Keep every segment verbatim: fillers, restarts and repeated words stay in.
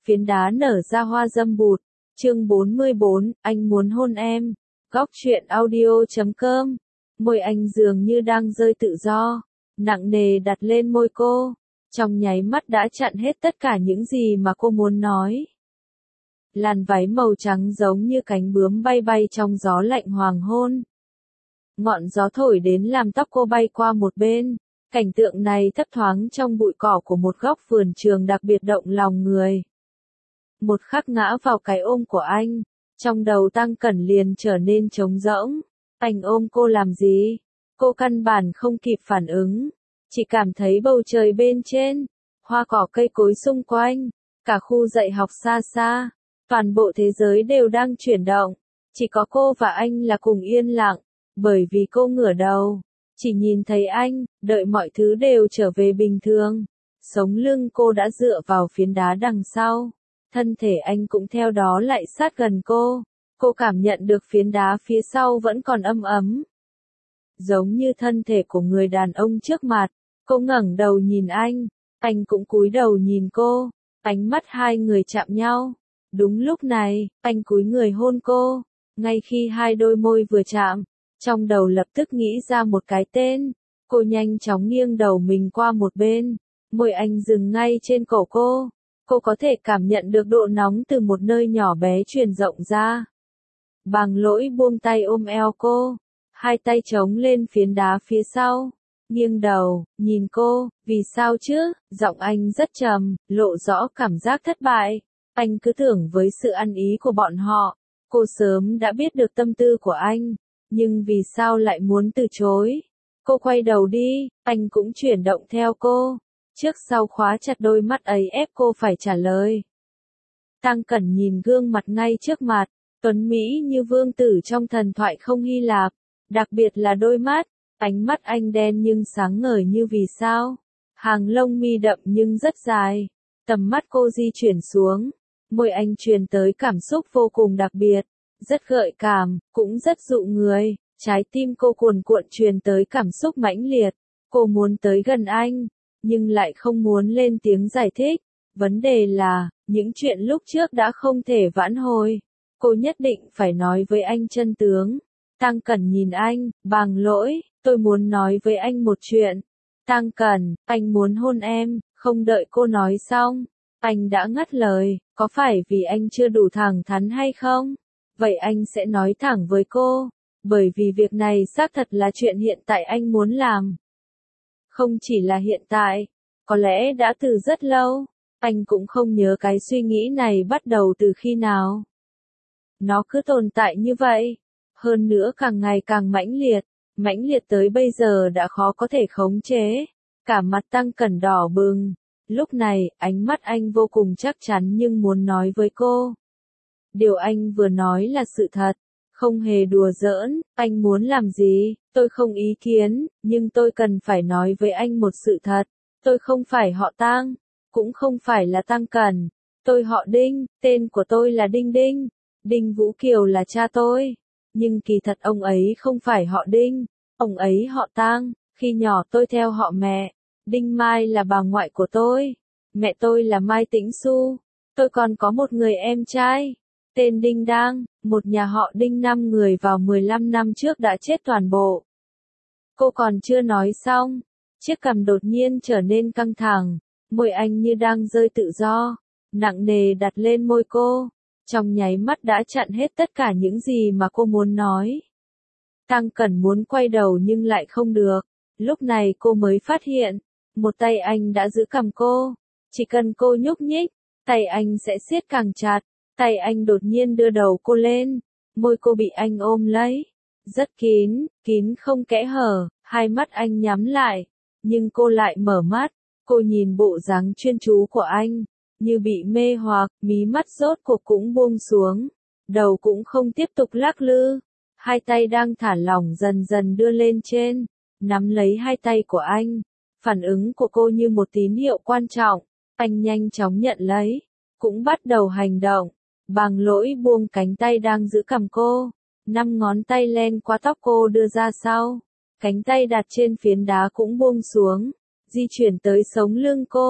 phiến đá nở ra hoa dâm bụt. Chương bốn mươi bốn, anh muốn hôn em. Góc truyện audio chấm com. Môi anh dường như đang rơi tự do, nặng nề đặt lên môi cô, trong nháy mắt đã chặn hết tất cả những gì mà cô muốn nói. Làn váy màu trắng giống như cánh bướm bay bay trong gió lạnh hoàng hôn. Ngọn gió thổi đến làm tóc cô bay qua một bên. Cảnh tượng này thấp thoáng trong bụi cỏ của một góc vườn trường đặc biệt động lòng người. Một khắc ngã vào cái ôm của anh, trong đầu Tăng Cẩn liền trở nên trống rỗng. Anh ôm cô làm gì? Cô căn bản không kịp phản ứng, chỉ cảm thấy bầu trời bên trên, hoa cỏ cây cối xung quanh, cả khu dạy học xa xa, toàn bộ thế giới đều đang chuyển động. Chỉ có cô và anh là cùng yên lặng, bởi vì cô ngửa đầu, chỉ nhìn thấy anh, đợi mọi thứ đều trở về bình thường. Sống lưng cô đã dựa vào phiến đá đằng sau, thân thể anh cũng theo đó lại sát gần cô. Cô cảm nhận được phiến đá phía sau vẫn còn âm ấm, giống như thân thể của người đàn ông trước mặt. Cô ngẩng đầu nhìn anh, anh cũng cúi đầu nhìn cô, ánh mắt hai người chạm nhau. Đúng lúc này, anh cúi người hôn cô. Ngay khi hai đôi môi vừa chạm, trong đầu lập tức nghĩ ra một cái tên. Cô nhanh chóng nghiêng đầu mình qua một bên, môi anh dừng ngay trên cổ cô. Cô có thể cảm nhận được độ nóng từ một nơi nhỏ bé truyền rộng ra. Bàng Lỗi buông tay ôm eo cô, hai tay chống lên phiến đá phía sau, nghiêng đầu, nhìn cô. Vì sao chứ? Giọng anh rất trầm, lộ rõ cảm giác thất bại. Anh cứ tưởng với sự ăn ý của bọn họ, cô sớm đã biết được tâm tư của anh, nhưng vì sao lại muốn từ chối? Cô quay đầu đi, anh cũng chuyển động theo cô, trước sau khóa chặt đôi mắt ấy ép cô phải trả lời. Tăng Cẩn nhìn gương mặt ngay trước mặt, tuấn mỹ như vương tử trong thần thoại không Hy Lạp, đặc biệt là đôi mắt, ánh mắt anh đen nhưng sáng ngời như vì sao, hàng lông mi đậm nhưng rất dài. Tầm mắt cô di chuyển xuống, môi anh truyền tới cảm xúc vô cùng đặc biệt, rất gợi cảm, cũng rất dụ người. Trái tim cô cuồn cuộn truyền tới cảm xúc mãnh liệt, cô muốn tới gần anh, nhưng lại không muốn lên tiếng giải thích. Vấn đề là, những chuyện lúc trước đã không thể vãn hồi. Cô nhất định phải nói với anh chân tướng. Tăng Cẩn nhìn anh, Bàng Lỗi, tôi muốn nói với anh một chuyện. Tăng Cẩn, anh muốn hôn em. Không đợi cô nói xong, anh đã ngắt lời. Có phải vì anh chưa đủ thẳng thắn hay không? Vậy anh sẽ nói thẳng với cô. Bởi vì việc này xác thật là chuyện hiện tại anh muốn làm. Không chỉ là hiện tại, có lẽ đã từ rất lâu. Anh cũng không nhớ cái suy nghĩ này bắt đầu từ khi nào. Nó cứ tồn tại như vậy. Hơn nữa càng ngày càng mãnh liệt. Mãnh liệt tới bây giờ đã khó có thể khống chế. Cả mặt Tăng Cẩn đỏ bừng. Lúc này, ánh mắt anh vô cùng chắc chắn nhưng muốn nói với cô. Điều anh vừa nói là sự thật. Không hề đùa giỡn. Anh muốn làm gì, tôi không ý kiến, nhưng tôi cần phải nói với anh một sự thật. Tôi không phải họ Tang, cũng không phải là Tăng Cẩn. Tôi họ Đinh, tên của tôi là Đinh Đinh. Đinh Vũ Kiều là cha tôi. Nhưng kỳ thật ông ấy không phải họ Đinh, ông ấy họ Tang. Khi nhỏ tôi theo họ mẹ. Đinh Mai là bà ngoại của tôi. Mẹ tôi là Mai Tĩnh Xu. Tôi còn có một người em trai, tên Đinh Đang. Một nhà họ Đinh năm người vào mười lăm năm trước đã chết toàn bộ. Cô còn chưa nói xong, chiếc cằm đột nhiên trở nên căng thẳng, môi anh như đang rơi tự do, nặng nề đặt lên môi cô, trong nháy mắt đã chặn hết tất cả những gì mà cô muốn nói. Tăng Cẩn muốn quay đầu nhưng lại không được, lúc này cô mới phát hiện, một tay anh đã giữ cằm cô, chỉ cần cô nhúc nhích, tay anh sẽ siết càng chặt. Tay anh đột nhiên đưa đầu cô lên, môi cô bị anh ôm lấy, rất kín, kín không kẽ hở, hai mắt anh nhắm lại, nhưng cô lại mở mắt, cô nhìn bộ dáng chuyên chú của anh, như bị mê hoặc, mí mắt rốt cuộc cũng buông xuống, đầu cũng không tiếp tục lắc lư, hai tay đang thả lỏng dần dần đưa lên trên, nắm lấy hai tay của anh, phản ứng của cô như một tín hiệu quan trọng, anh nhanh chóng nhận lấy, cũng bắt đầu hành động. Bàng Lỗi buông cánh tay đang giữ cằm cô, năm ngón tay len qua tóc cô đưa ra sau, cánh tay đặt trên phiến đá cũng buông xuống, di chuyển tới sống lưng cô,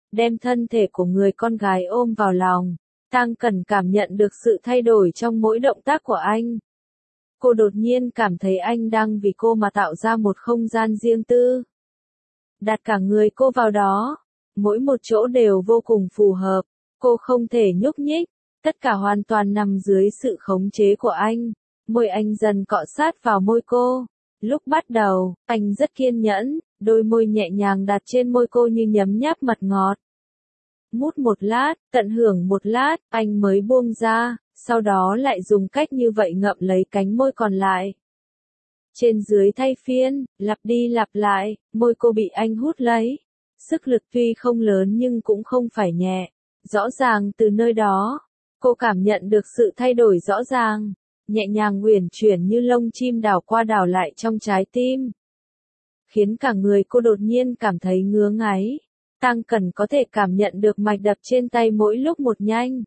đem thân thể của người con gái ôm vào lòng. Tăng Cẩn cảm nhận được sự thay đổi trong mỗi động tác của anh. Cô đột nhiên cảm thấy anh đang vì cô mà tạo ra một không gian riêng tư. Đặt cả người cô vào đó, mỗi một chỗ đều vô cùng phù hợp, cô không thể nhúc nhích, tất cả hoàn toàn nằm dưới sự khống chế của anh. Môi anh dần cọ sát vào môi cô. Lúc bắt đầu, anh rất kiên nhẫn, đôi môi nhẹ nhàng đặt trên môi cô như nhấm nháp mật ngọt. Mút một lát, tận hưởng một lát, anh mới buông ra, sau đó lại dùng cách như vậy ngậm lấy cánh môi còn lại. Trên dưới thay phiên, lặp đi lặp lại, môi cô bị anh hút lấy. Sức lực tuy không lớn nhưng cũng không phải nhẹ. Rõ ràng từ nơi đó, cô cảm nhận được sự thay đổi rõ ràng, nhẹ nhàng uyển chuyển như lông chim đảo qua đảo lại trong trái tim. Khiến cả người cô đột nhiên cảm thấy ngứa ngáy. Tăng Cẩn có thể cảm nhận được mạch đập trên tay mỗi lúc một nhanh.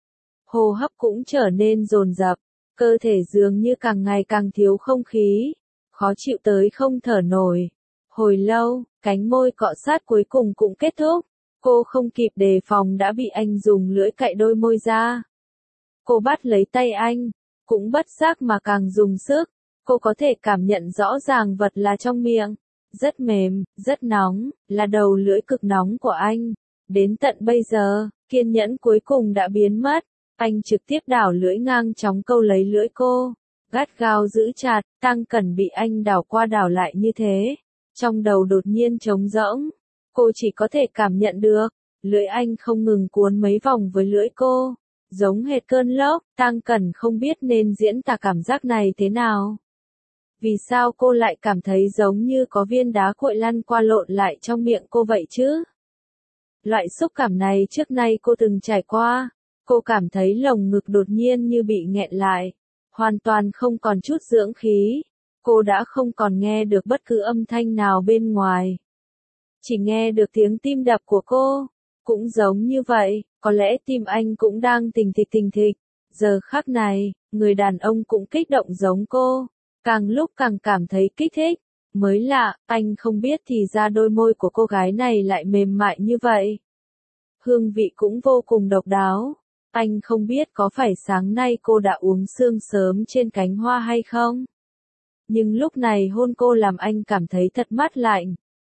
Hô hấp cũng trở nên dồn dập, cơ thể dường như càng ngày càng thiếu không khí, khó chịu tới không thở nổi. Hồi lâu, cánh môi cọ sát cuối cùng cũng kết thúc, cô không kịp đề phòng đã bị anh dùng lưỡi cạy đôi môi ra. Cô bắt lấy tay anh, cũng bất giác mà càng dùng sức, cô có thể cảm nhận rõ ràng vật là trong miệng. Rất mềm, rất nóng, là đầu lưỡi cực nóng của anh. Đến tận bây giờ, kiên nhẫn cuối cùng đã biến mất. Anh trực tiếp đảo lưỡi ngang chóng câu lấy lưỡi cô. Gắt gao giữ chặt, Tăng Cẩn bị anh đảo qua đảo lại như thế. Trong đầu đột nhiên trống rỗng. Cô chỉ có thể cảm nhận được. Lưỡi anh không ngừng cuốn mấy vòng với lưỡi cô. Giống hệt cơn lốc, Tăng Cẩn không biết nên diễn tả cảm giác này thế nào. Vì sao cô lại cảm thấy giống như có viên đá cuội lăn qua lộn lại trong miệng cô vậy chứ? Loại xúc cảm này trước nay cô từng trải qua. Cô cảm thấy lồng ngực đột nhiên như bị nghẹn lại. Hoàn toàn không còn chút dưỡng khí. Cô đã không còn nghe được bất cứ âm thanh nào bên ngoài. Chỉ nghe được tiếng tim đập của cô. Cũng giống như vậy, có lẽ tim anh cũng đang thình thịch thình thịch. Giờ khắc này, người đàn ông cũng kích động giống cô. Càng lúc càng cảm thấy kích thích. Mới lạ, anh không biết thì ra đôi môi của cô gái này lại mềm mại như vậy. Hương vị cũng vô cùng độc đáo. Anh không biết có phải sáng nay cô đã uống sương sớm trên cánh hoa hay không? Nhưng lúc này hôn cô làm anh cảm thấy thật mát lạnh.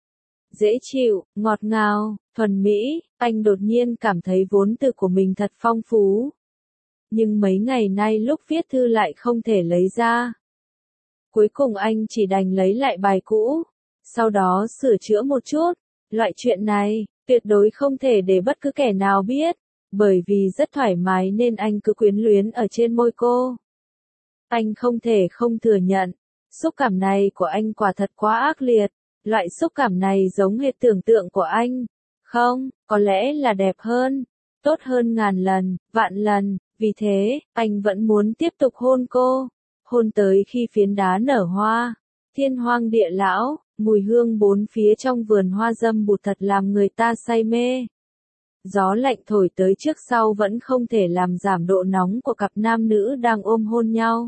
Dễ chịu, ngọt ngào, thuần mỹ, anh đột nhiên cảm thấy vốn từ của mình thật phong phú. Nhưng mấy ngày nay lúc viết thư lại không thể lấy ra. Cuối cùng anh chỉ đành lấy lại bài cũ, sau đó sửa chữa một chút. Loại chuyện này, tuyệt đối không thể để bất cứ kẻ nào biết, bởi vì rất thoải mái nên anh cứ quyến luyến ở trên môi cô. Anh không thể không thừa nhận, xúc cảm này của anh quả thật quá ác liệt, loại xúc cảm này giống hệt tưởng tượng của anh. Không, có lẽ là đẹp hơn, tốt hơn ngàn lần, vạn lần, vì thế, anh vẫn muốn tiếp tục hôn cô. Hôn tới khi phiến đá nở hoa, thiên hoang địa lão, mùi hương bốn phía trong vườn hoa dâm bụt thật làm người ta say mê. Gió lạnh thổi tới trước sau vẫn không thể làm giảm độ nóng của cặp nam nữ đang ôm hôn nhau.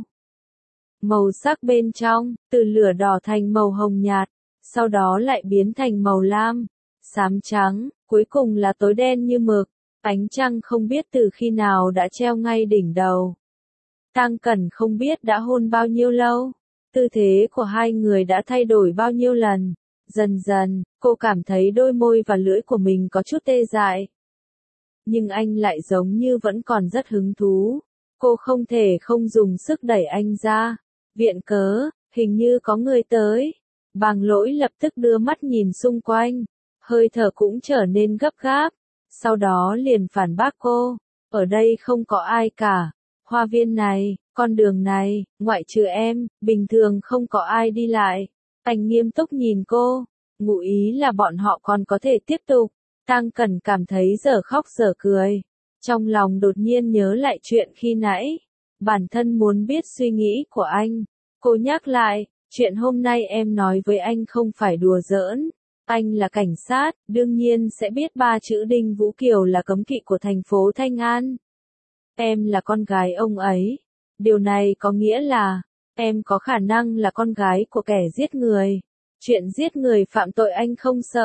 Màu sắc bên trong, từ lửa đỏ thành màu hồng nhạt, sau đó lại biến thành màu lam, xám trắng, cuối cùng là tối đen như mực. Ánh trăng không biết từ khi nào đã treo ngay đỉnh đầu. Tăng Cẩn không biết đã hôn bao nhiêu lâu, tư thế của hai người đã thay đổi bao nhiêu lần. Dần dần, cô cảm thấy đôi môi và lưỡi của mình có chút tê dại. Nhưng anh lại giống như vẫn còn rất hứng thú. Cô không thể không dùng sức đẩy anh ra. Viện cớ, hình như có người tới. Bàng Lỗi lập tức đưa mắt nhìn xung quanh. Hơi thở cũng trở nên gấp gáp. Sau đó liền phản bác cô. Ở đây không có ai cả. Hoa viên này, con đường này, ngoại trừ em, bình thường không có ai đi lại. Anh nghiêm túc nhìn cô, ngụ ý là bọn họ còn có thể tiếp tục. Tăng Cẩn cảm thấy dở khóc dở cười. Trong lòng đột nhiên nhớ lại chuyện khi nãy. Bản thân muốn biết suy nghĩ của anh. Cô nhắc lại, chuyện hôm nay em nói với anh không phải đùa giỡn. Anh là cảnh sát, đương nhiên sẽ biết ba chữ Đinh Vũ Kiều là cấm kỵ của thành phố Thanh An. Em là con gái ông ấy. Điều này có nghĩa là, em có khả năng là con gái của kẻ giết người. Chuyện giết người phạm tội anh không sợ,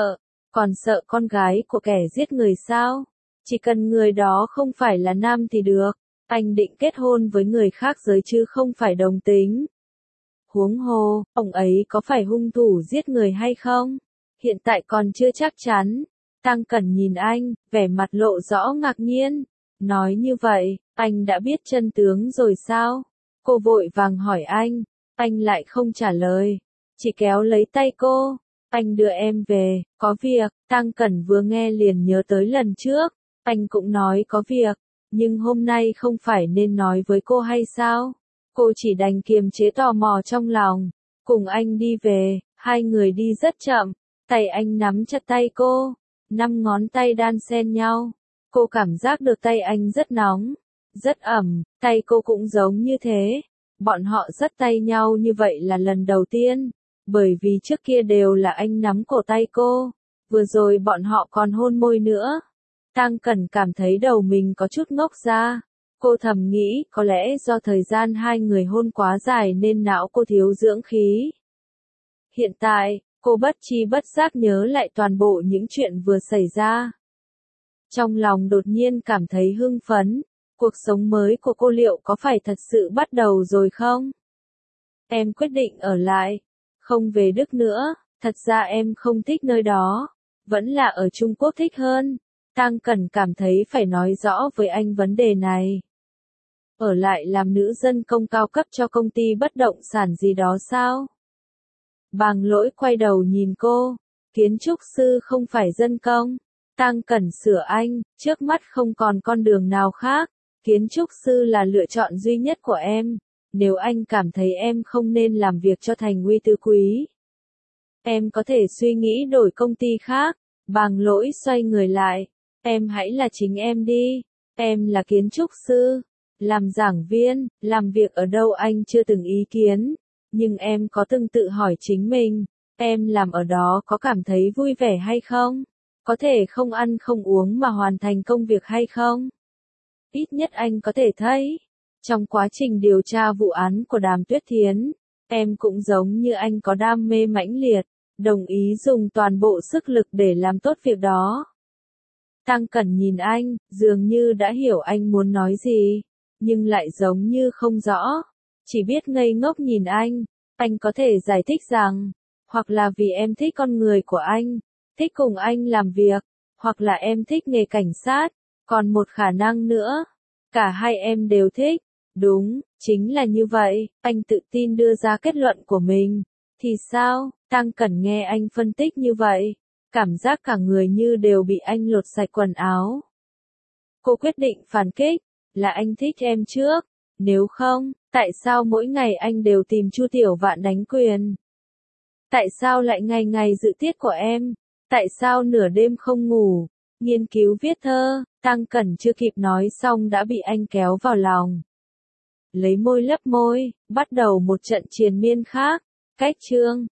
Còn sợ con gái của kẻ giết người sao? Chỉ cần người đó không phải là nam thì được. Anh định kết hôn với người khác giới chứ không phải đồng tính. Huống hồ, ông ấy có phải hung thủ giết người hay không? Hiện tại còn chưa chắc chắn. Tăng Cẩn nhìn anh, vẻ mặt lộ rõ ngạc nhiên. Nói như vậy, anh đã biết chân tướng rồi sao? Cô vội vàng hỏi anh. Anh lại không trả lời. Chỉ kéo lấy tay cô. Anh đưa em về, có việc. Tăng Cẩn vừa nghe liền nhớ tới lần trước. Anh cũng nói có việc. Nhưng hôm nay không phải nên nói với cô hay sao? Cô chỉ đành kiềm chế tò mò trong lòng. Cùng anh đi về, hai người đi rất chậm. Tay anh nắm chặt tay cô. Năm ngón tay đan xen nhau. Cô cảm giác được tay anh rất nóng, rất ẩm, tay cô cũng giống như thế. Bọn họ dắt tay nhau như vậy là lần đầu tiên, bởi vì trước kia đều là anh nắm cổ tay cô, vừa rồi bọn họ còn hôn môi nữa. Tăng Cẩn cảm thấy đầu mình có chút ngốc ra. Cô thầm nghĩ có lẽ do thời gian hai người hôn quá dài nên não cô thiếu dưỡng khí. Hiện tại, cô bất tri bất giác nhớ lại toàn bộ những chuyện vừa xảy ra. Trong lòng đột nhiên cảm thấy hưng phấn, cuộc sống mới của cô liệu có phải thật sự bắt đầu rồi không? Em quyết định ở lại, không về Đức nữa, thật ra em không thích nơi đó, vẫn là ở Trung Quốc thích hơn. Tăng Cẩn cảm thấy phải nói rõ với anh vấn đề này. Ở lại làm nữ dân công cao cấp cho công ty bất động sản gì đó sao? Bàng Lỗi quay đầu nhìn cô, kiến trúc sư không phải dân công. Tăng Cẩn sửa anh, trước mắt không còn con đường nào khác, kiến trúc sư là lựa chọn duy nhất của em, nếu anh cảm thấy em không nên làm việc cho Thành Uy Tứ Quý. Em có thể suy nghĩ đổi công ty khác. Bàng Lỗi xoay người lại, em hãy là chính em đi, em là kiến trúc sư, làm giảng viên, làm việc ở đâu anh chưa từng ý kiến, nhưng em có từng tự hỏi chính mình, em làm ở đó có cảm thấy vui vẻ hay không? Có thể không ăn không uống mà hoàn thành công việc hay không? Ít nhất anh có thể thấy, trong quá trình điều tra vụ án của Đàm Tuyết Thiến, em cũng giống như anh có đam mê mãnh liệt, đồng ý dùng toàn bộ sức lực để làm tốt việc đó. Tăng Cẩn nhìn anh, dường như đã hiểu anh muốn nói gì, nhưng lại giống như không rõ, chỉ biết ngây ngốc nhìn anh. Anh có thể giải thích rằng, hoặc là vì em thích con người của anh, thích cùng anh làm việc, hoặc là em thích nghề cảnh sát, còn một khả năng nữa, cả hai em đều thích. Đúng, chính là như vậy, anh tự tin đưa ra kết luận của mình. Thì sao? Tăng Cẩn nghe anh phân tích như vậy, cảm giác cả người như đều bị anh lột sạch quần áo. Cô quyết định phản kích, là anh thích em trước, nếu không, tại sao mỗi ngày anh đều tìm Chu Tiểu Vạn đánh quyền? Tại sao lại ngày ngày dự tiết của em? Tại sao nửa đêm không ngủ, nghiên cứu viết thơ? Tăng Cẩn chưa kịp nói xong đã bị anh kéo vào lòng. Lấy môi lấp môi, bắt đầu một trận triền miên khác. Cách chương